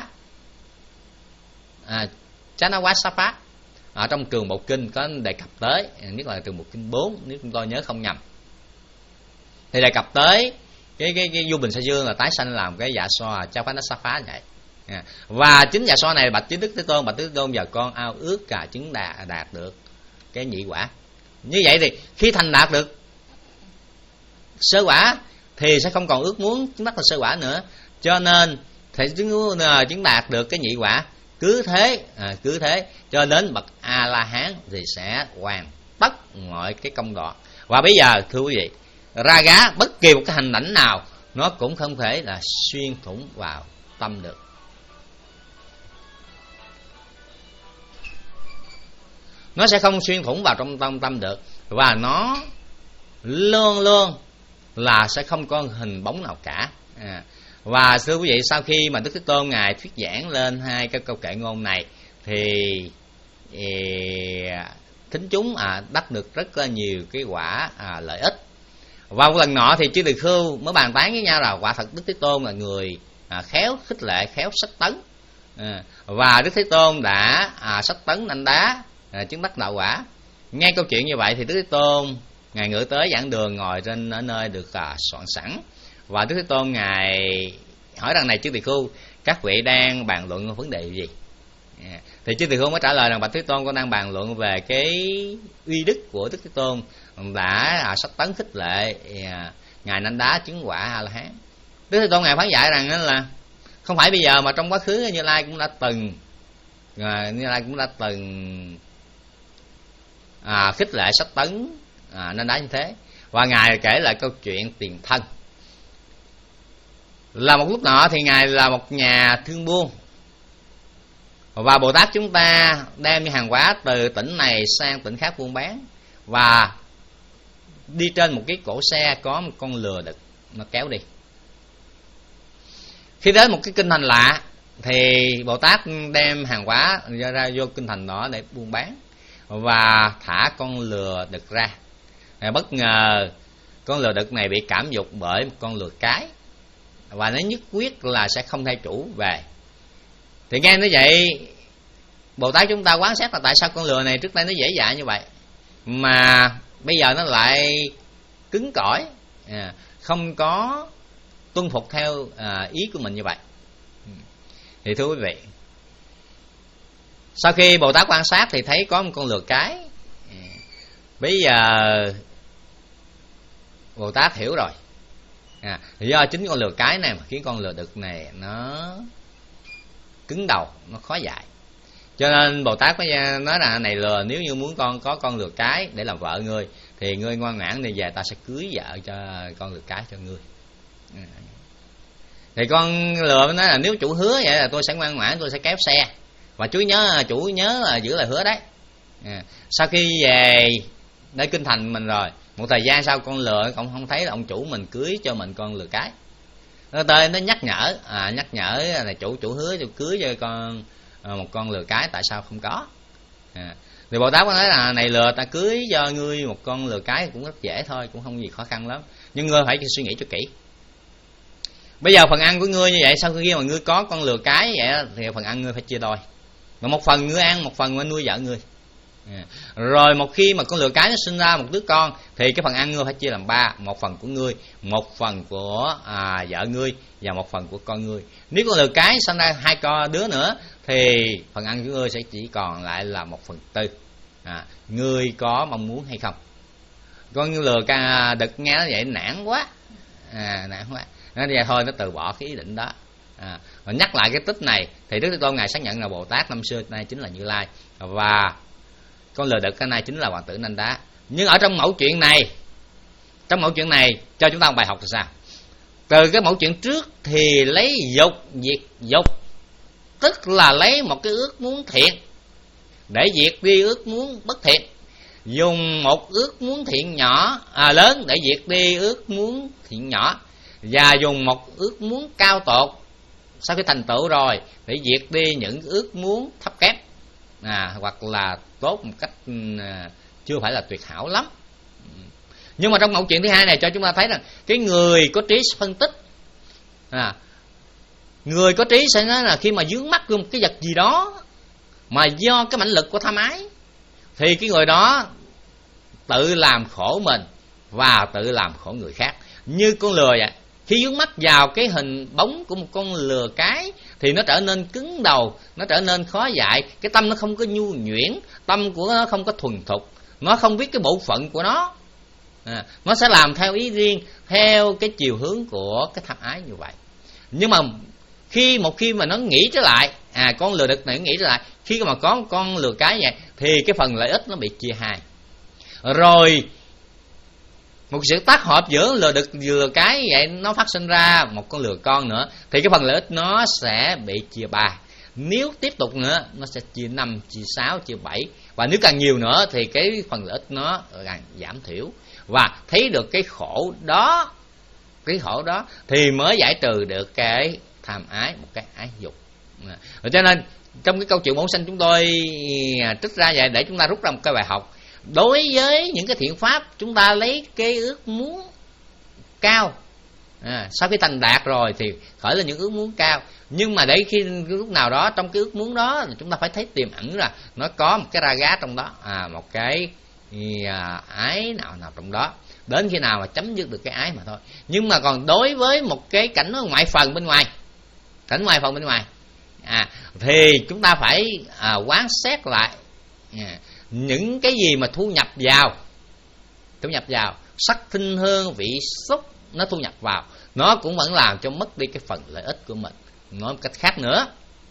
à, Chanawasapha. Ở trong trường Bộ Kinh có đề cập tới, nhất là trường Bộ Kinh bốn nếu chúng tôi nhớ không nhầm, thì đề cập tới cái cái, cái vua Bình Sa Dương là tái sanh làm cái dạ so Chanawasapha vậy. À, và chính dạ so này bạch chính Đức Thế Tôn, bạch Đức Thế Tôn và con ao ước cả chứng đạt đạt được cái nhị quả. Như vậy thì khi thành đạt được sơ quả thì sẽ không còn ước muốn chứng đắc là sơ quả nữa, cho nên thì chứng chứng đạt được cái nhị quả. Cứ thế à, cứ thế cho đến bậc A La Hán thì sẽ hoàn tất mọi cái công đoạn. Và bây giờ thưa quý vị, ra gá bất kỳ một cái hành động nào nó cũng không thể là xuyên thủng vào tâm được. Nó sẽ không xuyên thủng vào trong tâm tâm được, và nó luôn luôn là sẽ không có hình bóng nào cả. À, và thưa quý vị, sau khi mà Đức Thế Tôn ngài thuyết giảng lên hai cái câu kệ ngôn này thì e, thính chúng à, đắc được rất là nhiều cái quả à, lợi ích. Và một lần nọ thì chư tỳ khưu mới bàn tán với nhau là quả thật Đức Thế Tôn là người à, khéo khích lệ, khéo sách tấn, à, và Đức Thế Tôn đã à, sách tấn nanh đá à, chứng đắc đạo quả. Nghe câu chuyện như vậy thì Đức Thế Tôn ngài ngự tới giảng đường, ngồi trên ở nơi được à, soạn sẵn, và Đức Thế Tôn ngài hỏi rằng này chư tỳ khưu, các vị đang bàn luận vấn đề gì? À, thì chư tỳ khưu mới trả lời rằng bạch Thế Tôn, con đang bàn luận về cái uy đức của Đức Thế Tôn đã à, sách tấn khích lệ à, ngài nanh đá chứng quả A La Hán. Đức Thế Tôn ngài phán dạy rằng là không phải bây giờ mà trong quá khứ Như Lai cũng đã từng à, Như Lai cũng đã từng à, khích lệ sách tấn à, nanh đá như thế. Và ngài kể lại câu chuyện tiền thân. Là một lúc nọ thì ngài là một nhà thương buôn, và Bồ Tát chúng ta đem hàng hóa từ tỉnh này sang tỉnh khác buôn bán, và đi trên một cái cỗ xe có một con lừa đực nó kéo đi. Khi đến một cái kinh thành lạ thì Bồ Tát đem hàng hóa ra, ra vô kinh thành đó để buôn bán, và thả con lừa đực ra. Và bất ngờ con lừa đực này bị cảm dục bởi một con lừa cái, và nó nhất quyết là sẽ không thay chủ về. Thì nghe nói vậy, Bồ Tát chúng ta quán xét là tại sao con lừa này trước đây nó dễ dãi như vậy mà bây giờ nó lại cứng cỏi, à, không có tuân phục theo à, ý của mình như vậy. Thì thưa quý vị, sau khi Bồ Tát quan sát thì thấy có một con lừa cái. Bây giờ Bồ Tát hiểu rồi, à, do chính con lừa cái này mà khiến con lừa đực này nó cứng đầu, nó khó dạy. Cho nên Bồ Tát mới nói là này lừa, nếu như muốn con có con lừa cái để làm vợ ngươi thì ngươi ngoan ngoãn đi về, ta sẽ cưới vợ cho con lừa cái cho ngươi. À. Thì con lừa mới nói là nếu chủ hứa vậy là tôi sẽ ngoan ngoãn, tôi sẽ kéo xe, và chú nhớ chủ nhớ là giữ lời hứa đấy. À. Sau khi về đến kinh thành mình rồi Một thời gian sau con lừa ông không thấy là ông chủ mình cưới cho mình con lừa cái, nó tới nó nhắc nhở, à, nhắc nhở là chủ chủ hứa cho cưới cho con à, một con lừa cái, tại sao không có? À, thì Bồ Tát có nói là này lừa, ta cưới cho ngươi một con lừa cái cũng rất dễ thôi, cũng không gì khó khăn lắm, nhưng ngươi phải suy nghĩ cho kỹ. Bây giờ phần ăn của ngươi như vậy, sau khi mà ngươi có con lừa cái vậy thì phần ăn ngươi phải chia đôi, mà một phần ngươi ăn, một phần ngươi nuôi vợ ngươi. À, rồi một khi mà con lừa cái nó sinh ra một đứa con thì cái phần ăn ngươi phải chia làm ba, một phần của ngươi, một phần của à, vợ ngươi và một phần của con ngươi. Nếu con lừa cái sinh ra hai con đứa nữa thì phần ăn của ngươi sẽ chỉ còn lại là một phần tư. À, ngươi có mong muốn hay không? Con lừa ca đực nghe nó vậy nản quá, à, nản quá, nó đi thôi nó từ bỏ cái ý định đó. À, và nhắc lại cái tích này thì Đức Thế Tôn ngài xác nhận là Bồ Tát năm xưa nay chính là Như Lai, và con lừa đực cái nay chính là Hoàng tử Nanh Đá. Nhưng ở trong mẫu chuyện này, trong mẫu chuyện này cho chúng ta một bài học là sao? Từ cái mẫu chuyện trước thì lấy dục diệt dục, tức là lấy một cái ước muốn thiện để diệt đi ước muốn bất thiện, dùng một ước muốn thiện nhỏ à, lớn để diệt đi ước muốn thiện nhỏ, và dùng một ước muốn cao tột sau khi thành tựu rồi để diệt đi những ước muốn thấp kém, à, hoặc là tốt một cách à, chưa phải là tuyệt hảo lắm. Nhưng mà trong mẫu chuyện thứ hai này cho chúng ta thấy rằng cái người có trí phân tích, à, người có trí sẽ nói là khi mà vướng mắc vô một cái vật gì đó mà do cái mãnh lực của tham ái thì cái người đó tự làm khổ mình và tự làm khổ người khác. Như con lừa vậy, khi vướng mắc vào cái hình bóng của một con lừa cái thì nó trở nên cứng đầu, nó trở nên khó dạy, cái tâm nó không có nhu nhuyễn, tâm của nó không có thuần thục, nó không biết cái bộ phận của nó, à, nó sẽ làm theo ý riêng, theo cái chiều hướng của cái tham ái như vậy. Nhưng mà khi một khi mà nó nghĩ trở lại, à, con lừa đực này nghĩ trở lại, khi mà có con lừa cái vậy thì cái phần lợi ích nó bị chia hai, rồi một sự tác hợp giữa lừa đực lừa cái vậy nó phát sinh ra một con lừa con nữa thì cái phần lợi ích nó sẽ bị chia ba. Nếu tiếp tục nữa nó sẽ chia năm, chia sáu, chia bảy, và nếu càng nhiều nữa thì cái phần lợi ích nó càng giảm thiểu. Và thấy được cái khổ đó, cái khổ đó thì mới giải trừ được cái tham ái, một cái ái dục. Rồi cho nên trong cái câu chuyện bổn sinh chúng tôi trích ra vậy để chúng ta rút ra một cái bài học. Đối với những cái thiện pháp, chúng ta lấy cái ước muốn cao, à, sau khi thành đạt rồi thì khởi lên những ước muốn cao. Nhưng mà để khi lúc nào đó trong cái ước muốn đó chúng ta phải thấy tiềm ẩn là nó có một cái raga trong đó, à, một cái à, ái nào nào trong đó, đến khi nào mà chấm dứt được cái ái mà thôi. Nhưng mà còn đối với một cái cảnh ngoại phần bên ngoài, cảnh ngoại phần bên ngoài, à, thì chúng ta phải à, quán xét lại, à, những cái gì mà thu nhập vào, thu nhập vào sắc thinh hương vị xúc, nó thu nhập vào, nó cũng vẫn làm cho mất đi cái phần lợi ích của mình. Nói một cách khác nữa,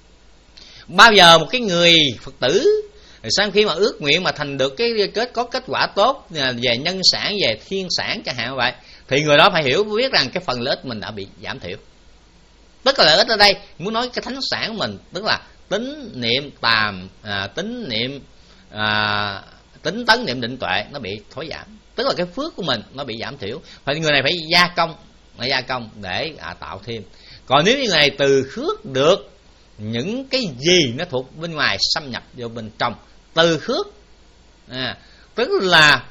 bao giờ một cái người Phật tử sau khi mà ước nguyện mà thành được cái kết có kết quả tốt về nhân sản, về thiên sản chẳng hạn vậy, thì người đó phải hiểu biết rằng cái phần lợi ích mình đã bị giảm thiểu. Tức là lợi ích ở đây muốn nói cái thánh sản của mình, tức là tính niệm tàm, à, tính niệm à, tính tấn niệm định tuệ nó bị thối giảm, tức là cái phước của mình nó bị giảm thiểu. Phải người này phải gia công, phải gia công để à, tạo thêm. Còn nếu như người này từ khước được những cái gì nó thuộc bên ngoài xâm nhập vô bên trong, từ khước, à, tức là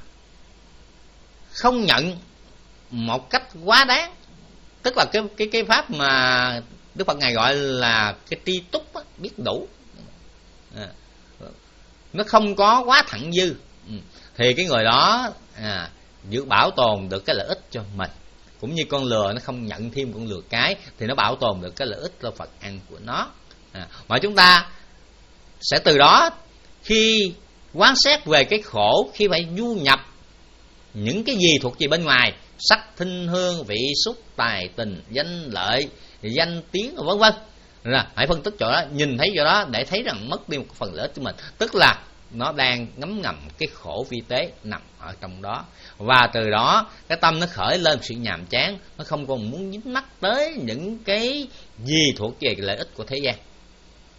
không nhận một cách quá đáng, tức là cái cái cái pháp mà Đức Phật ngài gọi là cái tri túc, biết đủ, à, nó không có quá thặng dư, thì cái người đó à, giữ bảo tồn được cái lợi ích cho mình. Cũng như con lừa nó không nhận thêm con lừa cái thì nó bảo tồn được cái lợi ích cho Phật ăn của nó. À, mà chúng ta sẽ từ đó khi quán xét về cái khổ khi phải du nhập những cái gì thuộc về bên ngoài, sắc thinh hương vị xúc tài tình danh lợi danh tiếng vân vân, là hãy phân tích chỗ đó, nhìn thấy chỗ đó để thấy rằng mất đi một phần lợi ích của mình, tức là nó đang ngấm ngầm cái khổ vi tế nằm ở trong đó. Và từ đó cái tâm nó khởi lên sự nhàm chán, nó không còn muốn dính mắc tới những cái gì thuộc về lợi ích của thế gian.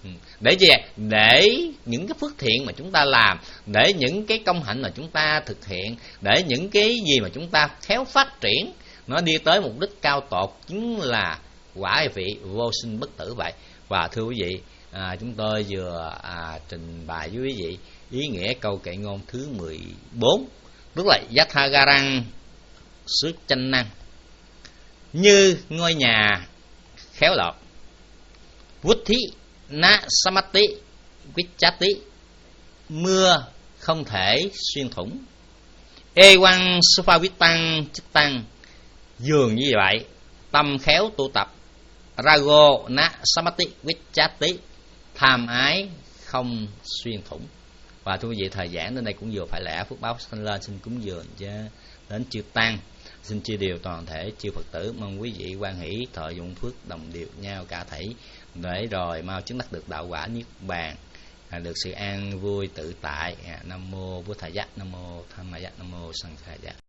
Để gì? Để những cái phước thiện mà chúng ta làm, để những cái công hạnh mà chúng ta thực hiện, để những cái gì mà chúng ta khéo phát triển, nó đi tới mục đích cao tột, chính là quả vị vô sinh bất tử vậy. Và thưa quý vị, à, chúng tôi vừa à, trình bày với quý vị ý nghĩa câu kệ ngôn thứ mười bốn, tức là Yathagarang sức chanh năng, như ngôi nhà khéo lọt, Vuthi na samati vichati, mưa không thể xuyên thủng, Ewan supavitang chittang, dường như vậy tâm khéo tu tập, Rago na samati vichati, tham ái không xuyên thủng. Và thưa quý vị, thời giảng đến đây cũng vừa phải lẽ, phước báo sanh lên xin cúng dường cho đến chư tăng, xin chia điều toàn thể chư Phật tử. Mong quý vị hoan hỷ thọ dụng phước đồng điệu nhau cả thảy, để rồi mau chứng đắc được đạo quả niết bàn, được sự an vui tự tại. Nam mô Bụt Thầy Giác, Nam mô Tham Ma Giác, Nam mô Sanh Khai Giác.